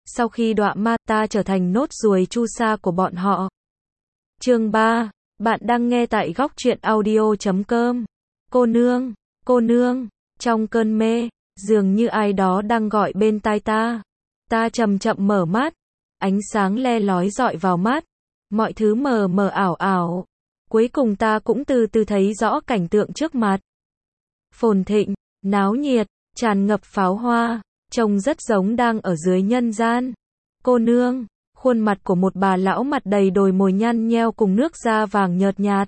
sau khi đọa ma ta trở thành nốt ruồi chu sa của bọn họ. Chương 3, bạn đang nghe tại góc truyện audio.com. Cô nương, trong cơn mê, dường như ai đó đang gọi bên tai ta. Ta chậm chậm mở mắt, ánh sáng le lói dọi vào mắt, mọi thứ mờ mờ ảo ảo. Cuối cùng ta cũng từ từ thấy rõ cảnh tượng trước mặt. Phồn thịnh, náo nhiệt, tràn ngập pháo hoa, trông rất giống đang ở dưới nhân gian. Cô nương, khuôn mặt của một bà lão mặt đầy đồi mồi nhăn nheo cùng nước da vàng nhợt nhạt.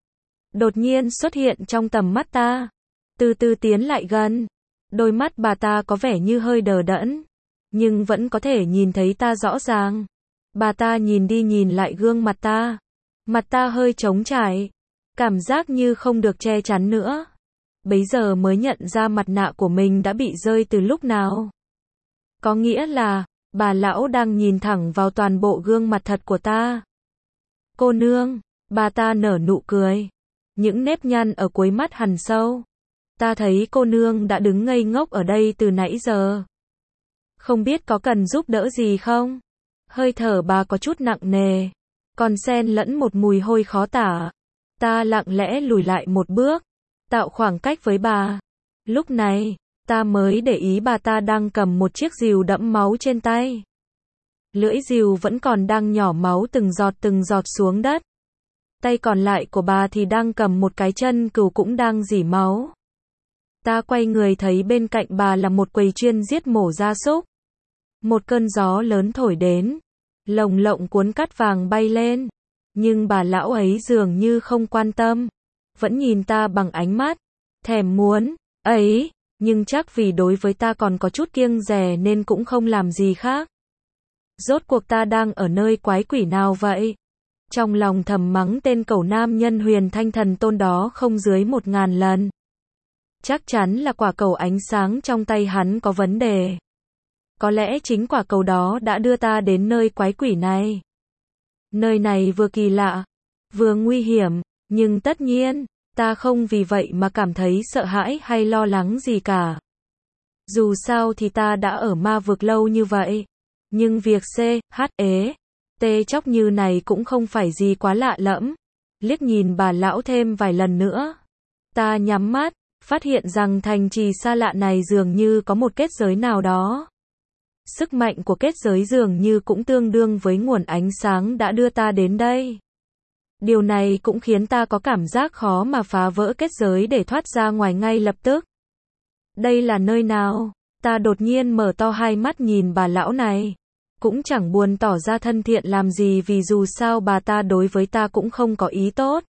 Đột nhiên xuất hiện trong tầm mắt ta, từ từ tiến lại gần. Đôi mắt bà ta có vẻ như hơi đờ đẫn, nhưng vẫn có thể nhìn thấy ta rõ ràng. Bà ta nhìn đi nhìn lại gương mặt ta. Mặt ta hơi trống trải, cảm giác như không được che chắn nữa. Bấy giờ mới nhận ra mặt nạ của mình đã bị rơi từ lúc nào. Có nghĩa là, bà lão đang nhìn thẳng vào toàn bộ gương mặt thật của ta. Cô nương, bà ta nở nụ cười. Những nếp nhăn ở cuối mắt hằn sâu. Ta thấy cô nương đã đứng ngây ngốc ở đây từ nãy giờ. Không biết có cần giúp đỡ gì không? Hơi thở bà có chút nặng nề, còn xen lẫn một mùi hôi khó tả. Ta lặng lẽ lùi lại một bước, tạo khoảng cách với bà. Lúc này, ta mới để ý bà ta đang cầm một chiếc rìu đẫm máu trên tay. Lưỡi rìu vẫn còn đang nhỏ máu từng giọt xuống đất. Tay còn lại của bà thì đang cầm một cái chân cừu cũng đang rỉ máu. Ta quay người thấy bên cạnh bà là một quầy chuyên giết mổ gia súc. Một cơn gió lớn thổi đến, lồng lộng cuốn cát vàng bay lên, nhưng bà lão ấy dường như không quan tâm, vẫn nhìn ta bằng ánh mắt thèm muốn ấy, nhưng chắc vì đối với ta còn có chút kiêng dè nên cũng không làm gì khác. Rốt cuộc ta đang ở nơi quái quỷ nào vậy? Trong lòng thầm mắng tên cẩu nam nhân Huyền Thanh Thần Tôn đó không dưới 1000 lần. Chắc chắn là quả cầu ánh sáng trong tay hắn có vấn đề. Có lẽ chính quả cầu đó đã đưa ta đến nơi quái quỷ này. Nơi này vừa kỳ lạ, vừa nguy hiểm, nhưng tất nhiên, ta không vì vậy mà cảm thấy sợ hãi hay lo lắng gì cả. Dù sao thì ta đã ở ma vực lâu như vậy, nhưng việc T chóc như này cũng không phải gì quá lạ lẫm. Liếc nhìn bà lão thêm vài lần nữa, ta nhắm mắt, phát hiện rằng thành trì xa lạ này dường như có một kết giới nào đó. Sức mạnh của kết giới dường như cũng tương đương với nguồn ánh sáng đã đưa ta đến đây. Điều này cũng khiến ta có cảm giác khó mà phá vỡ kết giới để thoát ra ngoài ngay lập tức. Đây là nơi nào? Ta đột nhiên mở to hai mắt nhìn bà lão này. Cũng chẳng buồn tỏ ra thân thiện làm gì vì dù sao bà ta đối với ta cũng không có ý tốt.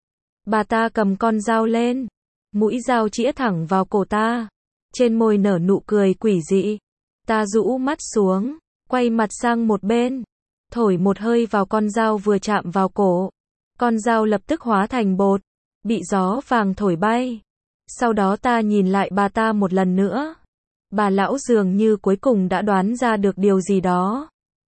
Bà ta cầm con dao lên. Mũi dao chĩa thẳng vào cổ ta. Trên môi nở nụ cười quỷ dị. Ta rũ mắt xuống, quay mặt sang một bên, thổi một hơi vào con dao vừa chạm vào cổ. Con dao lập tức hóa thành bột, bị gió vàng thổi bay. Sau đó ta nhìn lại bà ta một lần nữa. Bà lão dường như cuối cùng đã đoán ra được điều gì đó.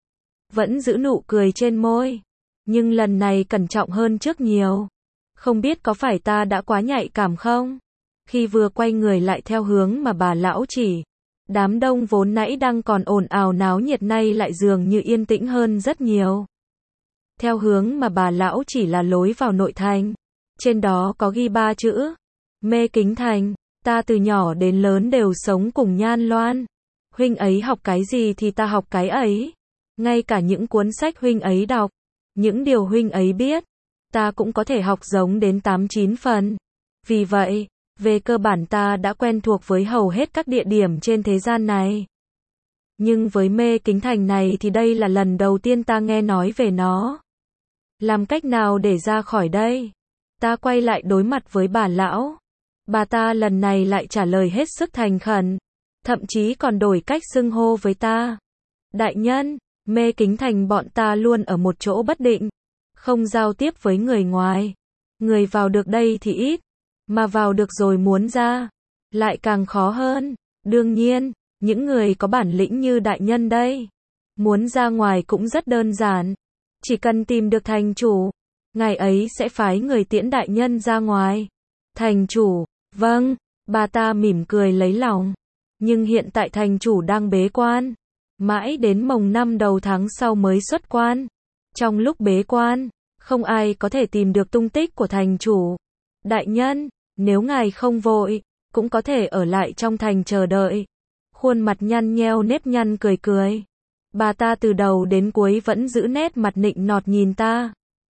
Vẫn giữ nụ cười trên môi, nhưng lần này cẩn trọng hơn trước nhiều. Không biết có phải ta đã quá nhạy cảm không? Khi vừa quay người lại theo hướng mà bà lão chỉ, đám đông vốn nãy đang còn ồn ào náo nhiệt nay lại dường như yên tĩnh hơn rất nhiều. Theo hướng mà bà lão chỉ là lối vào nội thành. Trên đó có ghi 3 chữ. Mê Kính Thành. Ta từ nhỏ đến lớn đều sống cùng Nhan Loan. Huynh ấy học cái gì thì ta học cái ấy. Ngay cả những cuốn sách huynh ấy đọc, những điều huynh ấy biết, ta cũng có thể học giống đến 8-9 phần. Vì vậy, về cơ bản ta đã quen thuộc với hầu hết các địa điểm trên thế gian này. Nhưng với Mê Kính Thành này thì đây là lần đầu tiên ta nghe nói về nó. Làm cách nào để ra khỏi đây? Ta quay lại đối mặt với bà lão. Bà ta lần này lại trả lời hết sức thành khẩn, thậm chí còn đổi cách xưng hô với ta. Đại nhân, Mê Kính Thành bọn ta luôn ở một chỗ bất định, không giao tiếp với người ngoài. Người vào được đây thì ít, mà vào được rồi muốn ra, lại càng khó hơn. Đương nhiên, những người có bản lĩnh như đại nhân đây, muốn ra ngoài cũng rất đơn giản. Chỉ cần tìm được thành chủ, ngài ấy sẽ phái người tiễn đại nhân ra ngoài. Thành chủ, vâng, bà ta mỉm cười lấy lòng. Nhưng hiện tại thành chủ đang bế quan, Mãi đến mồng 5 đầu tháng sau mới xuất quan. Trong lúc bế quan, không ai có thể tìm được tung tích của thành chủ. Đại nhân, nếu ngài không vội, cũng có thể ở lại trong thành chờ đợi. Khuôn mặt nhăn nheo nếp nhăn cười cười. Bà ta từ đầu đến cuối vẫn giữ nét mặt nịnh nọt nhìn ta.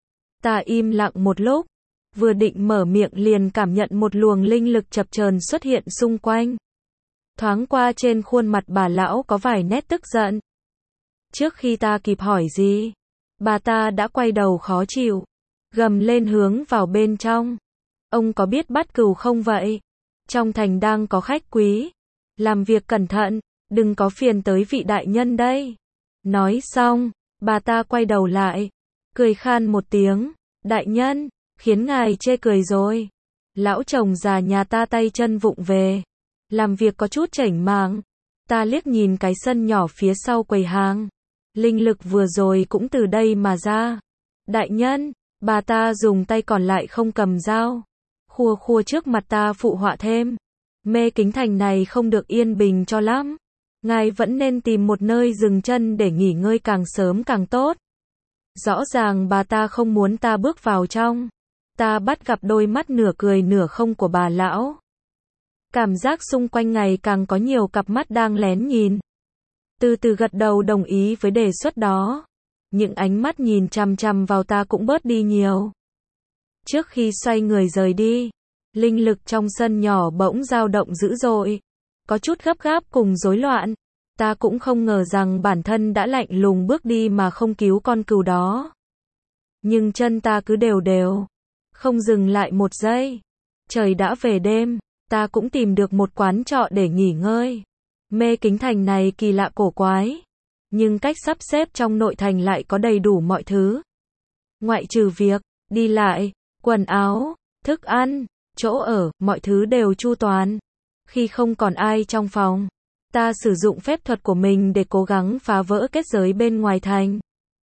Ta im lặng một lúc, vừa định mở miệng liền cảm nhận một luồng linh lực chập chờn xuất hiện xung quanh. Thoáng qua trên khuôn mặt bà lão có vài nét tức giận. Trước khi ta kịp hỏi gì, bà ta đã quay đầu khó chịu, gầm lên hướng vào bên trong. Ông có biết bắt cừu không vậy? Trong thành đang có khách quý. Làm việc cẩn thận, đừng có phiền tới vị đại nhân đây. Nói xong, bà ta quay đầu lại, cười khan một tiếng. Đại nhân, khiến ngài chê cười rồi. Lão chồng già nhà ta tay chân vụng về, làm việc có chút chảnh mảng. Ta liếc nhìn cái sân nhỏ phía sau quầy hàng. Linh lực vừa rồi cũng từ đây mà ra. Đại nhân, bà ta dùng tay còn lại không cầm dao, khua khua trước mặt ta phụ họa thêm. Mê Kính Thành này không được yên bình cho lắm. Ngài vẫn nên tìm một nơi dừng chân để nghỉ ngơi càng sớm càng tốt. Rõ ràng bà ta không muốn ta bước vào trong. Ta bắt gặp đôi mắt nửa cười nửa không của bà lão. Cảm giác xung quanh ngày càng có nhiều cặp mắt đang lén nhìn. Từ từ gật đầu đồng ý với đề xuất đó. Những ánh mắt nhìn chằm chằm vào ta cũng bớt đi nhiều. Trước khi xoay người rời đi, linh lực trong sân nhỏ bỗng dao động dữ dội, có chút gấp gáp cùng rối loạn. Ta cũng không ngờ rằng bản thân đã lạnh lùng bước đi mà không cứu con cừu đó. Nhưng chân ta cứ đều đều, không dừng lại một giây. Trời đã về đêm, ta cũng tìm được một quán trọ để nghỉ ngơi. Mê Kính Thành này kỳ lạ cổ quái, nhưng cách sắp xếp trong nội thành lại có đầy đủ mọi thứ. Ngoại trừ việc đi lại, quần áo, thức ăn, chỗ ở, mọi thứ đều chu toàn. Khi không còn ai trong phòng, ta sử dụng phép thuật của mình để cố gắng phá vỡ kết giới bên ngoài thành.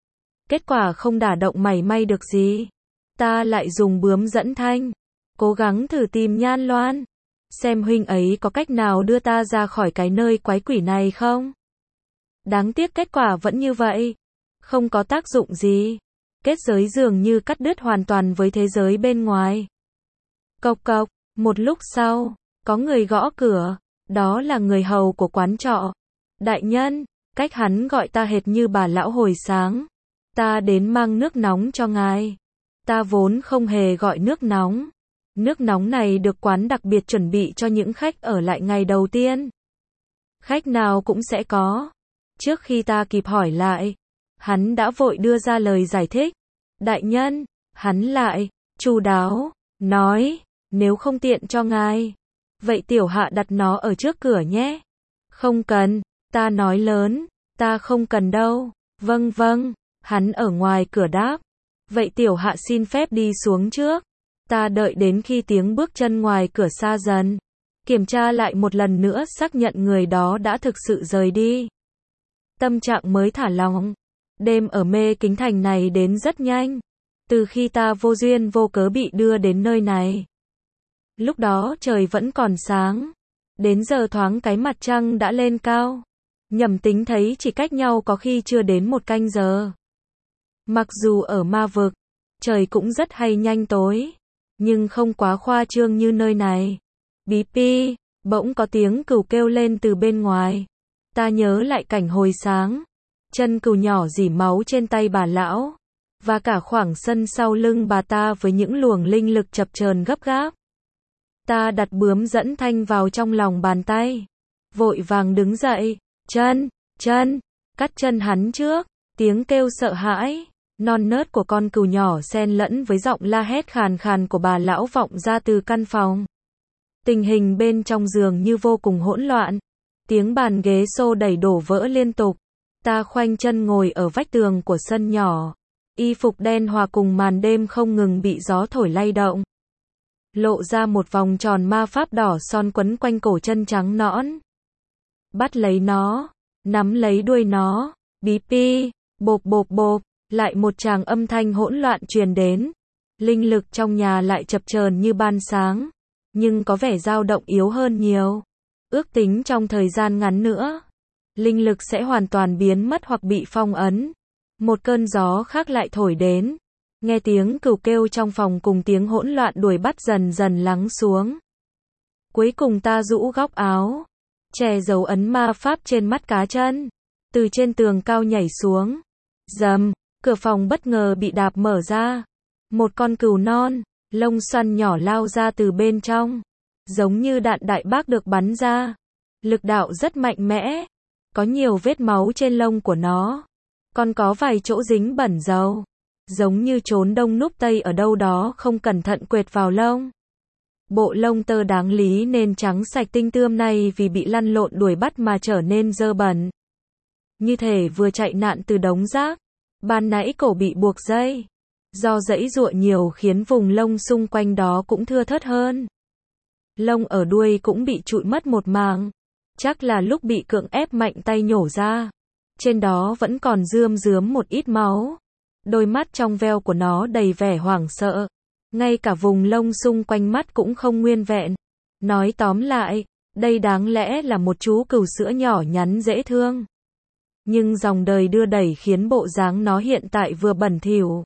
Kết quả không đả động mảy may được gì. Ta lại dùng bướm dẫn thanh, cố gắng thử tìm Nhan Loan, xem huynh ấy có cách nào đưa ta ra khỏi cái nơi quái quỷ này không. Đáng tiếc kết quả vẫn như vậy, không có tác dụng gì. Kết giới dường như cắt đứt hoàn toàn với thế giới bên ngoài. Cộc cộc, một lúc sau, có người gõ cửa, đó là người hầu của quán trọ. Đại nhân, cách hắn gọi ta hệt như bà lão hồi sáng. Ta đến mang nước nóng cho ngài. Ta vốn không hề gọi nước nóng. Nước nóng này được quán đặc biệt chuẩn bị cho những khách ở lại ngày đầu tiên. Khách nào cũng sẽ có. Trước khi ta kịp hỏi lại, hắn đã vội đưa ra lời giải thích. Đại nhân, hắn lại, chu đáo, nói, nếu không tiện cho ngài, vậy tiểu hạ đặt nó ở trước cửa nhé. Không cần, ta nói lớn, ta không cần đâu. Vâng vâng, hắn ở ngoài cửa đáp. Vậy tiểu hạ xin phép đi xuống trước. Ta đợi đến khi tiếng bước chân ngoài cửa xa dần, kiểm tra lại một lần nữa xác nhận người đó đã thực sự rời đi. Tâm trạng mới thả lỏng. Đêm ở Mê Kính Thành này đến rất nhanh. Từ khi ta vô duyên vô cớ bị đưa đến nơi này. Lúc đó trời vẫn còn sáng. Đến giờ thoáng cái mặt trăng đã lên cao. Nhầm tính thấy chỉ cách nhau có khi chưa đến một canh giờ. Mặc dù ở ma vực, trời cũng rất hay nhanh tối, nhưng không quá khoa trương như nơi này. Bí pi, bỗng có tiếng cừu kêu lên từ bên ngoài. Ta nhớ lại cảnh hồi sáng. Chân cừu nhỏ rỉ máu trên tay bà lão. Và cả khoảng sân sau lưng bà ta với những luồng linh lực chập chờn gấp gáp. Ta đặt bướm dẫn thanh vào trong lòng bàn tay. Vội vàng đứng dậy. Chân, cắt chân hắn trước. Tiếng kêu sợ hãi, non nớt của con cừu nhỏ xen lẫn với giọng la hét khàn khàn của bà lão vọng ra từ căn phòng. Tình hình bên trong giường như vô cùng hỗn loạn. Tiếng bàn ghế xô đẩy đổ vỡ liên tục. Ta khoanh chân ngồi ở vách tường của sân nhỏ. Y phục đen hòa cùng màn đêm không ngừng bị gió thổi lay động. Lộ ra một vòng tròn ma pháp đỏ son quấn quanh cổ chân trắng nõn. Bắt lấy nó, nắm lấy đuôi nó, bí pi, bộp bộp bộp, lại một tràng âm thanh hỗn loạn truyền đến. Linh lực trong nhà lại chập chờn như ban sáng, nhưng có vẻ dao động yếu hơn nhiều. Ước tính trong thời gian ngắn nữa, linh lực sẽ hoàn toàn biến mất hoặc bị phong ấn. Một cơn gió khác lại thổi đến. Nghe tiếng cừu kêu trong phòng cùng tiếng hỗn loạn đuổi bắt dần dần lắng xuống. Cuối cùng ta rũ góc áo, che dấu ấn ma pháp trên mắt cá chân, từ trên tường cao nhảy xuống. Rầm, cửa phòng bất ngờ bị đạp mở ra. Một con cừu non, lông xoăn nhỏ lao ra từ bên trong, giống như đạn đại bác được bắn ra. Lực đạo rất mạnh mẽ, có nhiều vết máu trên lông của nó, còn có vài chỗ dính bẩn dầu, giống như trốn đông núp tây ở đâu đó không cẩn thận quệt vào lông. Bộ lông tơ đáng lý nên trắng sạch tinh tươm này vì bị lăn lộn đuổi bắt mà trở nên dơ bẩn. Như thể vừa chạy nạn từ đống rác. Ban nãy cổ bị buộc dây. Do giãy giụa nhiều khiến vùng lông xung quanh đó cũng thưa thớt hơn. Lông ở đuôi cũng bị trụi mất một mảng. Chắc là lúc bị cưỡng ép mạnh tay nhổ ra. Trên đó vẫn còn rươm rớm một ít máu. Đôi mắt trong veo của nó đầy vẻ hoảng sợ. Ngay cả vùng lông xung quanh mắt cũng không nguyên vẹn. Nói tóm lại, đây đáng lẽ là một chú cừu sữa nhỏ nhắn dễ thương. Nhưng dòng đời đưa đẩy khiến bộ dáng nó hiện tại vừa bẩn thỉu,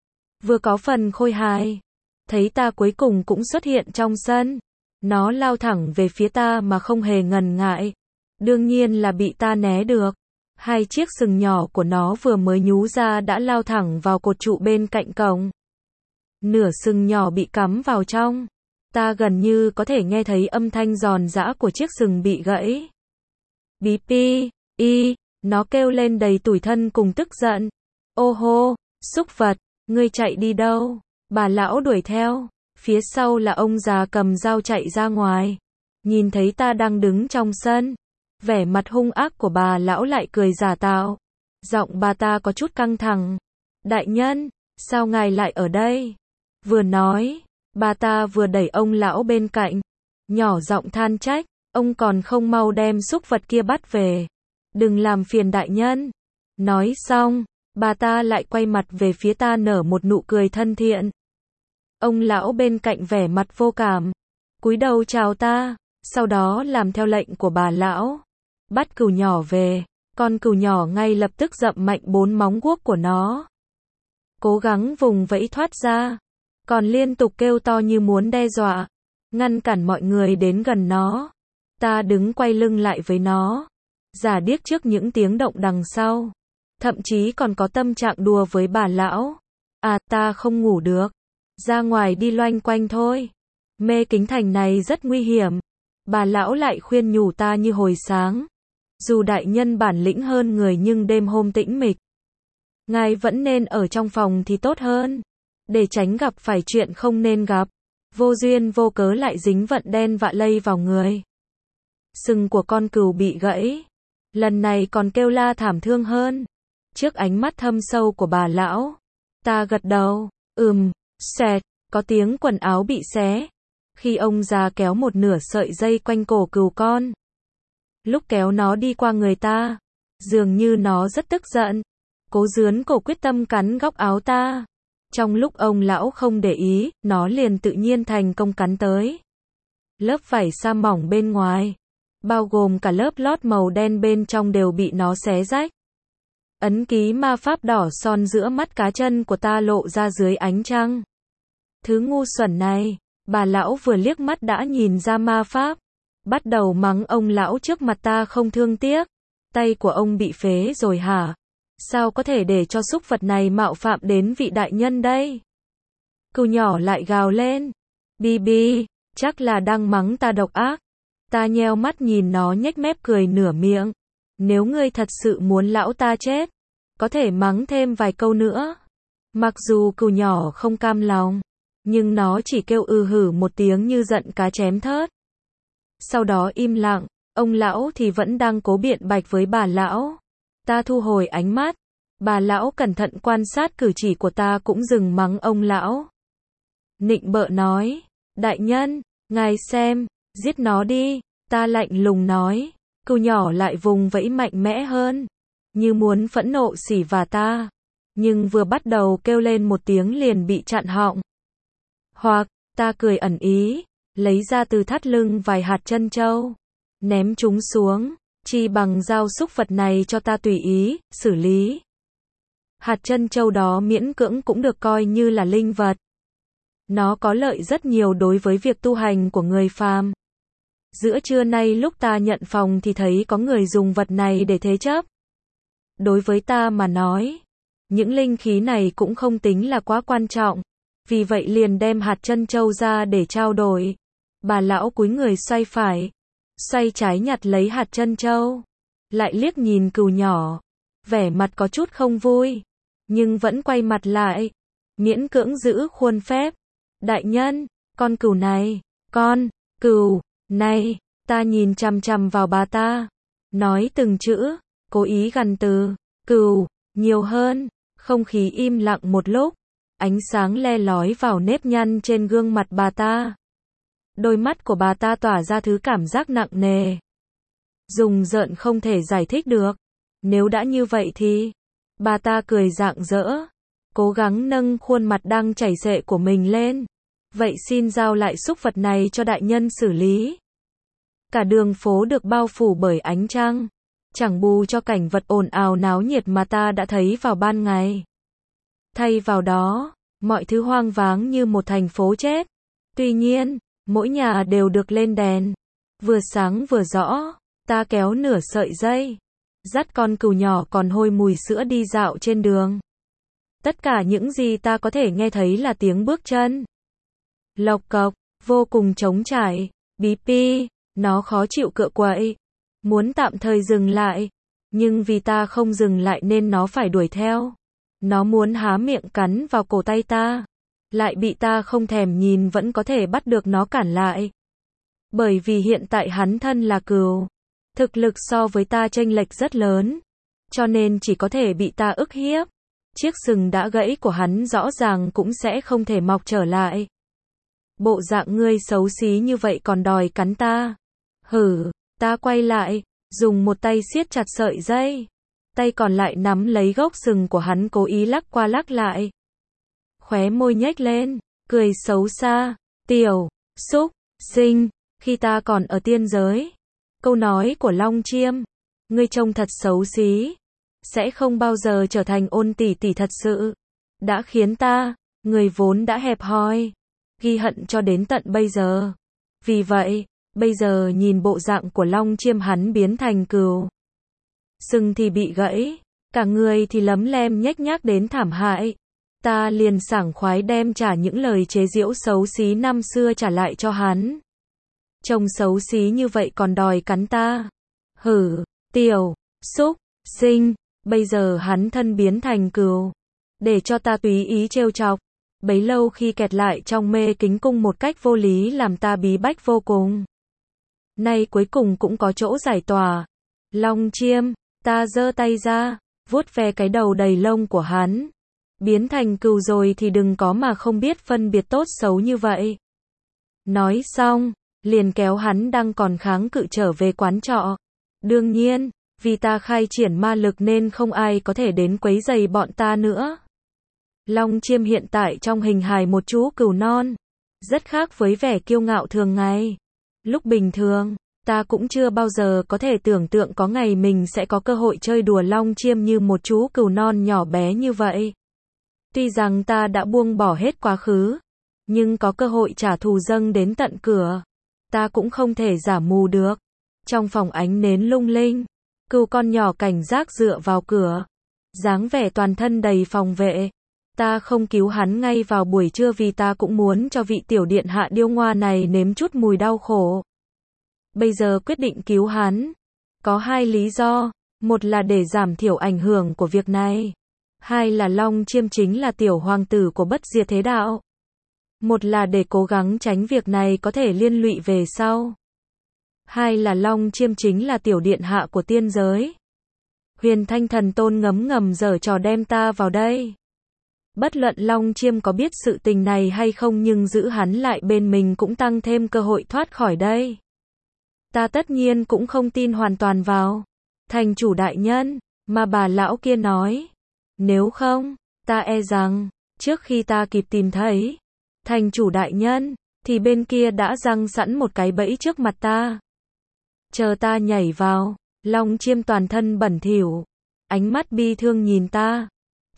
vừa có phần khôi hài. Thấy ta cuối cùng cũng xuất hiện trong sân. Nó lao thẳng về phía ta mà không hề ngần ngại. Đương nhiên là bị ta né được. Hai chiếc sừng nhỏ của nó vừa mới nhú ra đã lao thẳng vào cột trụ bên cạnh cổng. Nửa sừng nhỏ bị cắm vào trong. Ta gần như có thể nghe thấy âm thanh giòn giã của chiếc sừng bị gãy. Bí pi, y, nó kêu lên đầy tủi thân cùng tức giận. Ô hô, súc vật, ngươi chạy đi đâu? Bà lão đuổi theo. Phía sau là ông già cầm dao chạy ra ngoài. Nhìn thấy ta đang đứng trong sân. Vẻ mặt hung ác của bà lão lại cười giả tạo. Giọng bà ta có chút căng thẳng. Đại nhân, sao ngài lại ở đây? Vừa nói, bà ta vừa đẩy ông lão bên cạnh. Nhỏ giọng than trách, ông còn không mau đem súc vật kia bắt về. Đừng làm phiền đại nhân. Nói xong, bà ta lại quay mặt về phía ta nở một nụ cười thân thiện. Ông lão bên cạnh vẻ mặt vô cảm, cúi đầu chào ta, sau đó làm theo lệnh của bà lão. Bắt cừu nhỏ về, con cừu nhỏ ngay lập tức dậm mạnh 4 móng guốc của nó. Cố gắng vùng vẫy thoát ra, còn liên tục kêu to như muốn đe dọa, ngăn cản mọi người đến gần nó. Ta đứng quay lưng lại với nó, giả điếc trước những tiếng động đằng sau. Thậm chí còn có tâm trạng đùa với bà lão. À, ta không ngủ được. Ra ngoài đi loanh quanh thôi. Mê Kính Thành này rất nguy hiểm. Bà lão lại khuyên nhủ ta như hồi sáng. Dù đại nhân bản lĩnh hơn người nhưng đêm hôm tĩnh mịch, ngài vẫn nên ở trong phòng thì tốt hơn. Để tránh gặp phải chuyện không nên gặp. Vô duyên vô cớ lại dính vận đen vạ lây vào người. Sừng của con cừu bị gãy. Lần này còn kêu la thảm thương hơn. Trước ánh mắt thâm sâu của bà lão, ta gật đầu. Xẹt, có tiếng quần áo bị xé. Khi ông già kéo một nửa sợi dây quanh cổ cừu con. Lúc kéo nó đi qua người ta, dường như nó rất tức giận. Cố dướn cổ quyết tâm cắn góc áo ta. Trong lúc ông lão không để ý, nó liền tự nhiên thành công cắn tới. Lớp vải sa mỏng bên ngoài, bao gồm cả lớp lót màu đen bên trong đều bị nó xé rách. Ấn ký ma pháp đỏ son giữa mắt cá chân của ta lộ ra dưới ánh trăng. Thứ ngu xuẩn này, bà lão vừa liếc mắt đã nhìn ra ma pháp. Bắt đầu mắng ông lão trước mặt ta không thương tiếc. Tay của ông bị phế rồi hả? Sao có thể để cho súc vật này mạo phạm đến vị đại nhân đây? Cừu nhỏ lại gào lên. Bi, chắc là đang mắng ta độc ác. Ta nheo mắt nhìn nó nhếch mép cười nửa miệng. Nếu ngươi thật sự muốn lão ta chết, có thể mắng thêm vài câu nữa. Mặc dù cừu nhỏ không cam lòng, nhưng nó chỉ kêu hử một tiếng như giận cá chém thớt. Sau đó im lặng, ông lão thì vẫn đang cố biện bạch với bà lão. Ta thu hồi ánh mắt. Bà lão cẩn thận quan sát cử chỉ của ta cũng dừng mắng ông lão. Nịnh bợ nói, đại nhân, ngài xem, giết nó đi. Ta lạnh lùng nói. Cừu nhỏ lại vùng vẫy mạnh mẽ hơn, như muốn phẫn nộ xỉ vả ta. Nhưng vừa bắt đầu kêu lên một tiếng liền bị chặn họng. Hoặc, ta cười ẩn ý, lấy ra từ thắt lưng vài hạt trân châu, ném chúng xuống. Chi bằng giao xúc vật này cho ta tùy ý, xử lý. Hạt trân châu đó miễn cưỡng cũng được coi như là linh vật. Nó có lợi rất nhiều đối với việc tu hành của người phàm. Giữa trưa nay lúc ta nhận phòng thì thấy có người dùng vật này để thế chấp. Đối với ta mà nói, những linh khí này cũng không tính là quá quan trọng. Vì vậy liền đem hạt trân châu ra để trao đổi. Bà lão cúi người xoay phải, xoay trái nhặt lấy hạt trân châu. Lại liếc nhìn cừu nhỏ, vẻ mặt có chút không vui, nhưng vẫn quay mặt lại, miễn cưỡng giữ khuôn phép. Đại nhân, con cừu này, cừu này, ta nhìn chằm chằm vào bà ta, nói từng chữ, cố ý gằn từ, cừu, nhiều hơn. Không khí im lặng một lúc, ánh sáng le lói vào nếp nhăn trên gương mặt bà ta. Đôi mắt của bà ta tỏa ra thứ cảm giác nặng nề. Dùng rợn không thể giải thích được. Nếu đã như vậy thì, bà ta cười rạng rỡ, cố gắng nâng khuôn mặt đang chảy xệ của mình lên. Vậy xin giao lại xúc vật này cho đại nhân xử lý. Cả đường phố được bao phủ bởi ánh trăng, chẳng bù cho cảnh vật ồn ào náo nhiệt mà ta đã thấy vào ban ngày. Thay vào đó, mọi thứ hoang vắng như một thành phố chết. Tuy nhiên, mỗi nhà đều được lên đèn, vừa sáng vừa rõ. Ta kéo nửa sợi dây, dắt con cừu nhỏ còn hôi mùi sữa đi dạo trên đường. Tất cả những gì ta có thể nghe thấy là tiếng bước chân. Lộc cộc, vô cùng trống trải, bí pi, nó khó chịu cựa quậy, muốn tạm thời dừng lại, nhưng vì ta không dừng lại nên nó phải đuổi theo. Nó muốn há miệng cắn vào cổ tay ta, lại bị ta không thèm nhìn vẫn có thể bắt được nó cản lại. Bởi vì hiện tại hắn thân là cừu, thực lực so với ta chênh lệch rất lớn, cho nên chỉ có thể bị ta ức hiếp. Chiếc sừng đã gãy của hắn rõ ràng cũng sẽ không thể mọc trở lại. Bộ dạng ngươi xấu xí như vậy còn đòi cắn ta. Hử, ta quay lại, dùng một tay siết chặt sợi dây, tay còn lại nắm lấy gốc sừng của hắn cố ý lắc qua lắc lại. Khóe môi nhếch lên, cười xấu xa, tiểu, xúc, sinh, khi ta còn ở tiên giới. Câu nói của Long Chiêm, ngươi trông thật xấu xí, sẽ không bao giờ trở thành Ôn tỷ tỷ thật sự, đã khiến ta, người vốn đã hẹp hòi, ghi hận cho đến tận bây giờ. Vì vậy, bây giờ nhìn bộ dạng của Long Chiêm hắn biến thành cừu. Sừng thì bị gãy, cả người thì lấm lem nhếch nhác đến thảm hại. Ta liền sảng khoái đem trả những lời chế giễu xấu xí năm xưa trả lại cho hắn. Trông xấu xí như vậy còn đòi cắn ta. Hử, tiểu, xúc, sinh, bây giờ hắn thân biến thành cừu, để cho ta tùy ý trêu chọc. Bấy lâu khi kẹt lại trong mê kính cung một cách vô lý làm ta bí bách vô cùng. Nay cuối cùng cũng có chỗ giải tỏa. Long Chiêm, ta giơ tay ra, vuốt ve cái đầu đầy lông của hắn. Biến thành cừu rồi thì đừng có mà không biết phân biệt tốt xấu như vậy. Nói xong, liền kéo hắn đang còn kháng cự trở về quán trọ. Đương nhiên, vì ta khai triển ma lực nên không ai có thể đến quấy rầy bọn ta nữa. Long Chiêm hiện tại trong hình hài một chú cừu non, rất khác với vẻ kiêu ngạo thường ngày. Lúc bình thường, ta cũng chưa bao giờ có thể tưởng tượng có ngày mình sẽ có cơ hội chơi đùa Long Chiêm như một chú cừu non nhỏ bé như vậy. Tuy rằng ta đã buông bỏ hết quá khứ, nhưng có cơ hội trả thù dâng đến tận cửa, ta cũng không thể giả mù được. Trong phòng ánh nến lung linh, cừu con nhỏ cảnh giác dựa vào cửa, dáng vẻ toàn thân đầy phòng vệ. Ta không cứu hắn ngay vào buổi trưa vì ta cũng muốn cho vị tiểu điện hạ điêu ngoa này nếm chút mùi đau khổ. Bây giờ quyết định cứu hắn, có hai lý do, một là để giảm thiểu ảnh hưởng của việc này, hai là Long Chiêm chính là tiểu hoàng tử của bất diệt thế đạo. Một là để cố gắng tránh việc này có thể liên lụy về sau. Hai là Long Chiêm chính là tiểu điện hạ của tiên giới. Huyền Thanh Thần Tôn ngấm ngầm giở trò đem ta vào đây. Bất luận Long Chiêm có biết sự tình này hay không nhưng giữ hắn lại bên mình cũng tăng thêm cơ hội thoát khỏi đây. Ta tất nhiên cũng không tin hoàn toàn vào thành chủ đại nhân mà bà lão kia nói. Nếu không, ta e rằng, trước khi ta kịp tìm thấy thành chủ đại nhân, thì bên kia đã giăng sẵn một cái bẫy trước mặt ta. Chờ ta nhảy vào, Long Chiêm toàn thân bẩn thỉu, ánh mắt bi thương nhìn ta.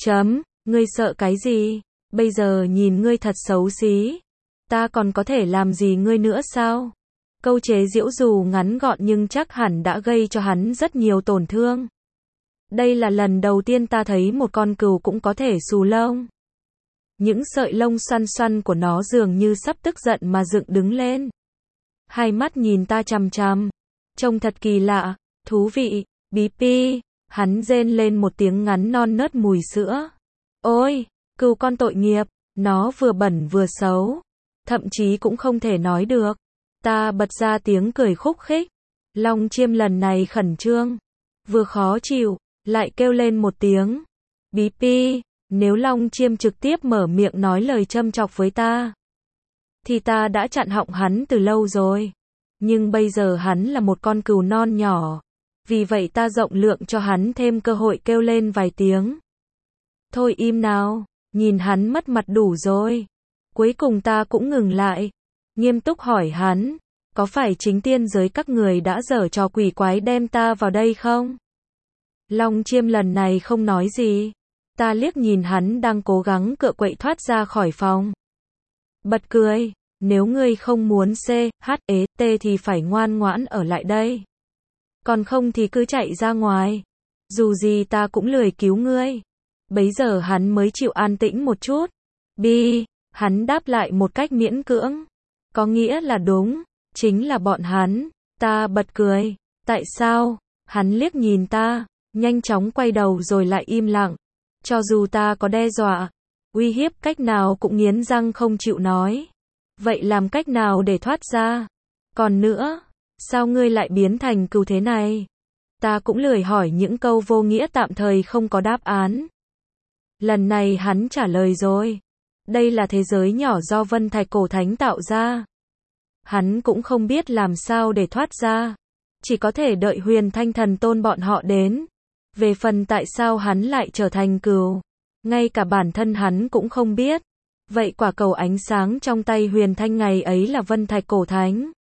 Ngươi sợ cái gì? Bây giờ nhìn ngươi thật xấu xí. Ta còn có thể làm gì ngươi nữa sao? Câu chế giễu dù ngắn gọn nhưng chắc hẳn đã gây cho hắn rất nhiều tổn thương. Đây là lần đầu tiên ta thấy một con cừu cũng có thể xù lông. Những sợi lông xoăn xoăn của nó dường như sắp tức giận mà dựng đứng lên. Hai mắt nhìn ta chằm chằm. Trông thật kỳ lạ, thú vị, bí pi. Hắn rên lên một tiếng ngắn non nớt mùi sữa. Ôi, cừu con tội nghiệp, nó vừa bẩn vừa xấu. Thậm chí cũng không thể nói được. Ta bật ra tiếng cười khúc khích. Long Chiêm lần này khẩn trương, vừa khó chịu, lại kêu lên một tiếng. Bí pi, nếu Long Chiêm trực tiếp mở miệng nói lời châm chọc với ta, thì ta đã chặn họng hắn từ lâu rồi. Nhưng bây giờ hắn là một con cừu non nhỏ. Vì vậy ta rộng lượng cho hắn thêm cơ hội kêu lên vài tiếng. Thôi im nào, nhìn hắn mất mặt đủ rồi. Cuối cùng ta cũng ngừng lại. Nghiêm túc hỏi hắn, có phải chính tiên giới các người đã giở trò quỷ quái đem ta vào đây không? Long Chiêm lần này không nói gì. Ta liếc nhìn hắn đang cố gắng cựa quậy thoát ra khỏi phòng. Bật cười, nếu ngươi không muốn CHT thì phải ngoan ngoãn ở lại đây. Còn không thì cứ chạy ra ngoài. Dù gì ta cũng lười cứu ngươi. Bấy giờ hắn mới chịu an tĩnh một chút. Bi, hắn đáp lại một cách miễn cưỡng. Có nghĩa là đúng, chính là bọn hắn. Ta bật cười. Tại sao? Hắn liếc nhìn ta, nhanh chóng quay đầu rồi lại im lặng. Cho dù ta có đe dọa, uy hiếp cách nào cũng nghiến răng không chịu nói. Vậy làm cách nào để thoát ra? Còn nữa, sao ngươi lại biến thành cừu thế này? Ta cũng lười hỏi những câu vô nghĩa tạm thời không có đáp án. Lần này hắn trả lời rồi. Đây là thế giới nhỏ do Vân Thạch Cổ Thánh tạo ra. Hắn cũng không biết làm sao để thoát ra. Chỉ có thể đợi Huyền Thanh Thần Tôn bọn họ đến. Về phần tại sao hắn lại trở thành cừu, ngay cả bản thân hắn cũng không biết. Vậy quả cầu ánh sáng trong tay Huyền Thanh ngày ấy là Vân Thạch Cổ Thánh.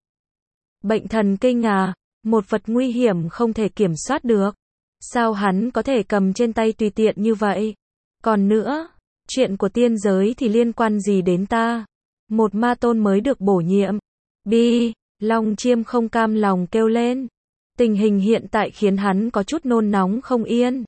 Bệnh thần kinh à, một vật nguy hiểm không thể kiểm soát được. Sao hắn có thể cầm trên tay tùy tiện như vậy? Còn nữa, chuyện của tiên giới thì liên quan gì đến ta? Một ma tôn mới được bổ nhiệm. Bi, Long Chiêm không cam lòng kêu lên. Tình hình hiện tại khiến hắn có chút nôn nóng không yên.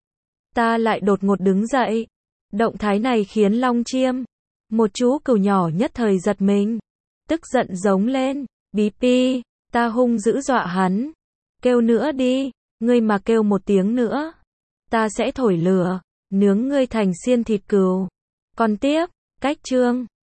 Ta lại đột ngột đứng dậy. Động thái này khiến Long Chiêm, một chú cừu nhỏ nhất thời giật mình. Tức giận giống lên. Bí pi, ta hung dữ dọa hắn. Kêu nữa đi, ngươi mà kêu một tiếng nữa, ta sẽ thổi lửa, nướng ngươi thành xiên thịt cừu. Còn tiếp, cách chương